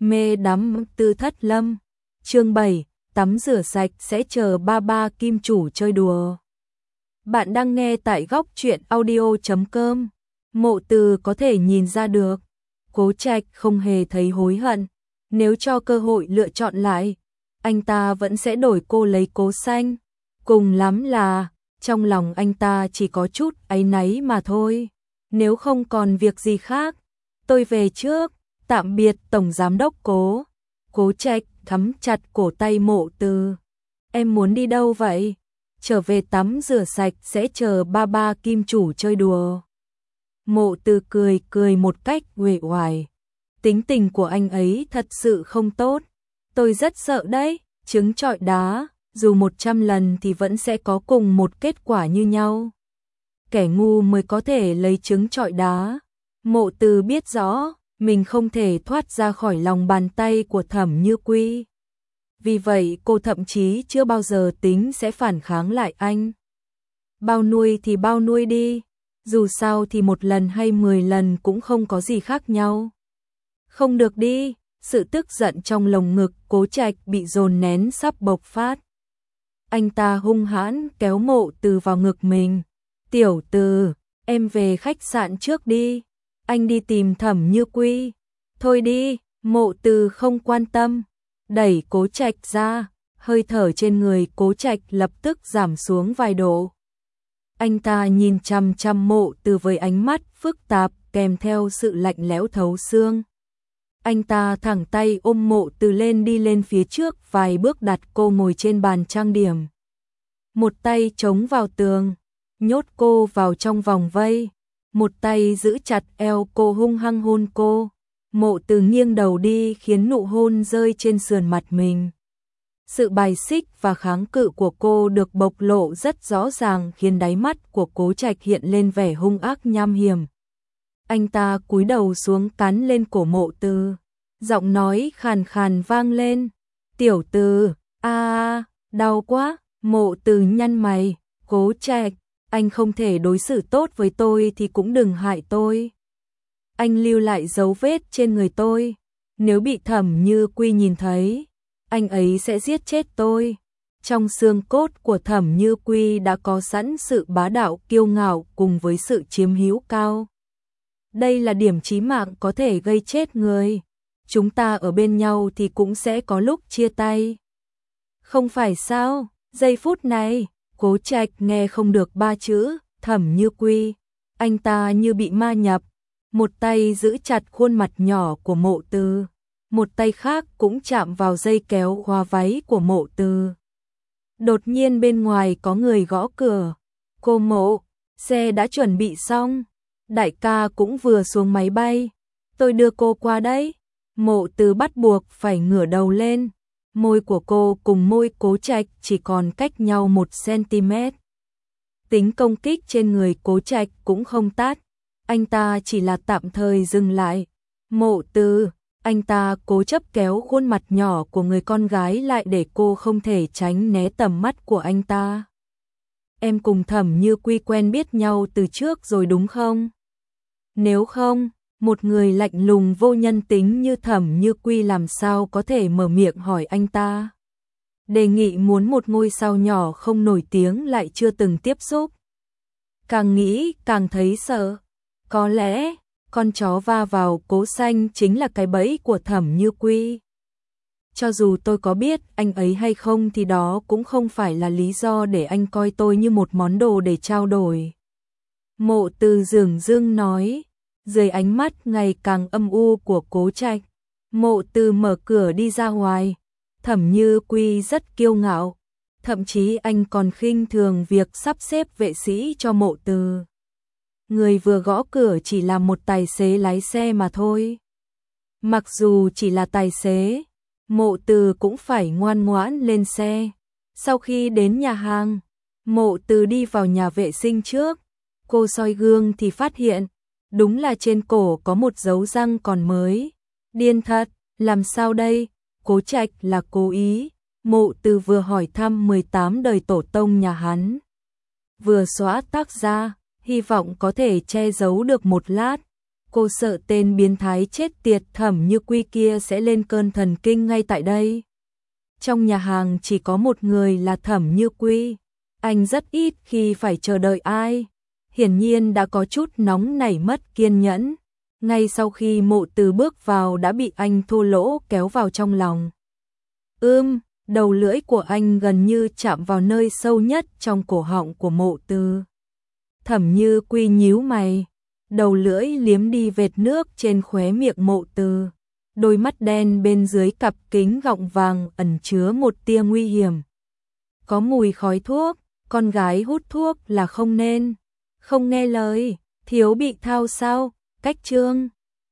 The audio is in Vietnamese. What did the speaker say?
Mê đắm Tư Thất Lâm. Chương 7, tắm rửa sạch sẽ chờ ba ba kim chủ chơi đùa. Bạn đang nghe tại góc truyện audio.com. Mộ Từ có thể nhìn ra được, Cố Trạch không hề thấy hối hận, nếu cho cơ hội lựa chọn lại, anh ta vẫn sẽ đổi cô lấy Cố Xanh, cùng lắm là trong lòng anh ta chỉ có chút áy náy mà thôi. Nếu không còn việc gì khác, tôi về trước, tạm biệt Tổng Giám đốc Cố. Cố Trạch thắm chặt cổ tay Mộ Từ. Em muốn đi đâu vậy? Trở về tắm rửa sạch sẽ chờ ba ba kim chủ chơi đùa. Mộ Từ cười một cách uể oải. Tính tình của anh ấy thật sự không tốt. Tôi rất sợ đấy, trứng trọi đá, dù 100 lần thì vẫn sẽ có cùng một kết quả như nhau. Kẻ ngu mới có thể lấy trứng trọi đá. Mộ Từ biết rõ, mình không thể thoát ra khỏi lòng bàn tay của Thẩm Như Quy. Vì vậy cô thậm chí chưa bao giờ tính sẽ phản kháng lại anh. Bao nuôi thì bao nuôi đi, dù sao thì 1 lần hay 10 lần cũng không có gì khác nhau. Không được đi, sự tức giận trong lồng ngực Cố Trạch bị dồn nén sắp bộc phát. Anh ta hung hãn kéo Mộ Từ vào ngực mình. Tiểu Từ, em về khách sạn trước đi, anh đi tìm Thẩm Như Quy. Thôi đi, Mộ Từ không quan tâm, đẩy Cố Trạch ra, hơi thở trên người Cố Trạch lập tức giảm xuống vài độ. Anh ta nhìn chằm chằm Mộ Từ với ánh mắt phức tạp kèm theo sự lạnh lẽo thấu xương. Anh ta thẳng tay ôm Mộ Từ lên đi lên phía trước vài bước đặt cô ngồi trên bàn trang điểm. Một tay chống vào tường, nhốt cô vào trong vòng vây, một tay giữ chặt eo cô hung hăng hôn cô. Mộ Từ nghiêng đầu đi khiến nụ hôn rơi trên sườn mặt mình. Sự bài xích và kháng cự của cô được bộc lộ rất rõ ràng khiến đáy mắt của Cố Trạch hiện lên vẻ hung ác nham hiểm. Anh ta cúi đầu xuống cắn lên cổ Mộ Từ, giọng nói khàn khàn vang lên. Tiểu Từ, đau quá. Mộ Từ nhăn mày. Cố Trạch, anh không thể đối xử tốt với tôi thì cũng đừng hại tôi. Anh lưu lại dấu vết trên người tôi, nếu bị Thẩm Như Quy nhìn thấy, anh ấy sẽ giết chết tôi. Trong xương cốt của Thẩm Như Quy đã có sẵn sự bá đạo kiêu ngạo cùng với sự chiếm hữu cao. Đây là điểm chí mạng có thể gây chết người. Chúng ta ở bên nhau thì cũng sẽ có lúc chia tay. Không phải sao? Giây phút này, Cố Trạch nghe không được 3 chữ Thẩm Như Quy, anh ta như bị ma nhập. Một tay giữ chặt khuôn mặt nhỏ của Mộ Từ, một tay khác cũng chạm vào dây kéo hoa váy của Mộ Từ. Đột nhiên bên ngoài có người gõ cửa. Cô Mộ, xe đã chuẩn bị xong. Đại ca cũng vừa xuống máy bay. Tôi đưa cô qua đấy. Mộ Từ bắt buộc phải ngửa đầu lên. Môi của cô cùng môi Cố Trạch chỉ còn cách nhau 1 cm. Tính công kích trên người Cố Trạch cũng không tát. Anh ta chỉ là tạm thời dừng lại. Mộ Từ, anh ta cố chấp kéo khuôn mặt nhỏ của người con gái lại để cô không thể tránh né tầm mắt của anh ta. Em cùng Thẩm Như Quy quen biết nhau từ trước rồi đúng không? Nếu không, một người lạnh lùng vô nhân tính như Thẩm Như Quy làm sao có thể mở miệng hỏi anh ta. Đề nghị muốn một ngôi sao nhỏ không nổi tiếng lại chưa từng tiếp xúc. Càng nghĩ càng thấy sợ. Có lẽ, con chó va vào Cố Xanh chính là cái bẫy của Thẩm Như Quy. Cho dù tôi có biết anh ấy hay không thì đó cũng không phải là lý do để anh coi tôi như một món đồ để trao đổi. Mộ Từ dửng dưng nói, dưới ánh mắt ngày càng âm u của Cố Trạch. Mộ Từ mở cửa đi ra ngoài. Thẩm Như Quy rất kiêu ngạo, thậm chí anh còn khinh thường việc sắp xếp vệ sĩ cho Mộ Từ. Người vừa gõ cửa chỉ là một tài xế lái xe mà thôi. Mặc dù chỉ là tài xế, Mộ Từ cũng phải ngoan ngoãn lên xe. Sau khi đến nhà hàng, Mộ Từ đi vào nhà vệ sinh trước. Cô soi gương thì phát hiện, đúng là trên cổ có một dấu răng còn mới. Điên thật, làm sao đây? Cố Trạch là cố ý. Mộ Từ vừa hỏi thăm 18 đời tổ tông nhà hắn, vừa xóa tag ra, hy vọng có thể che giấu được một lát. Cô sợ tên biến thái chết tiệt Thẩm Như Quy kia sẽ lên cơn thần kinh ngay tại đây. Trong nhà hàng chỉ có một người là Thẩm Như Quy. Anh rất ít khi phải chờ đợi ai. Hiển nhiên đã có chút nóng nảy mất kiên nhẫn. Ngay sau khi Mộ Từ bước vào đã bị anh thô lỗ kéo vào trong lòng. Đầu lưỡi của anh gần như chạm vào nơi sâu nhất trong cổ họng của Mộ Từ. Thẩm Như Quy nhíu mày, đầu lưỡi liếm đi vệt nước trên khóe miệng Mộ Từ. Đôi mắt đen bên dưới cặp kính gọng vàng ẩn chứa một tia nguy hiểm. Có mùi khói thuốc, con gái hút thuốc là không nên. Không nghe lời, thiếu bị thao sao, cách chương.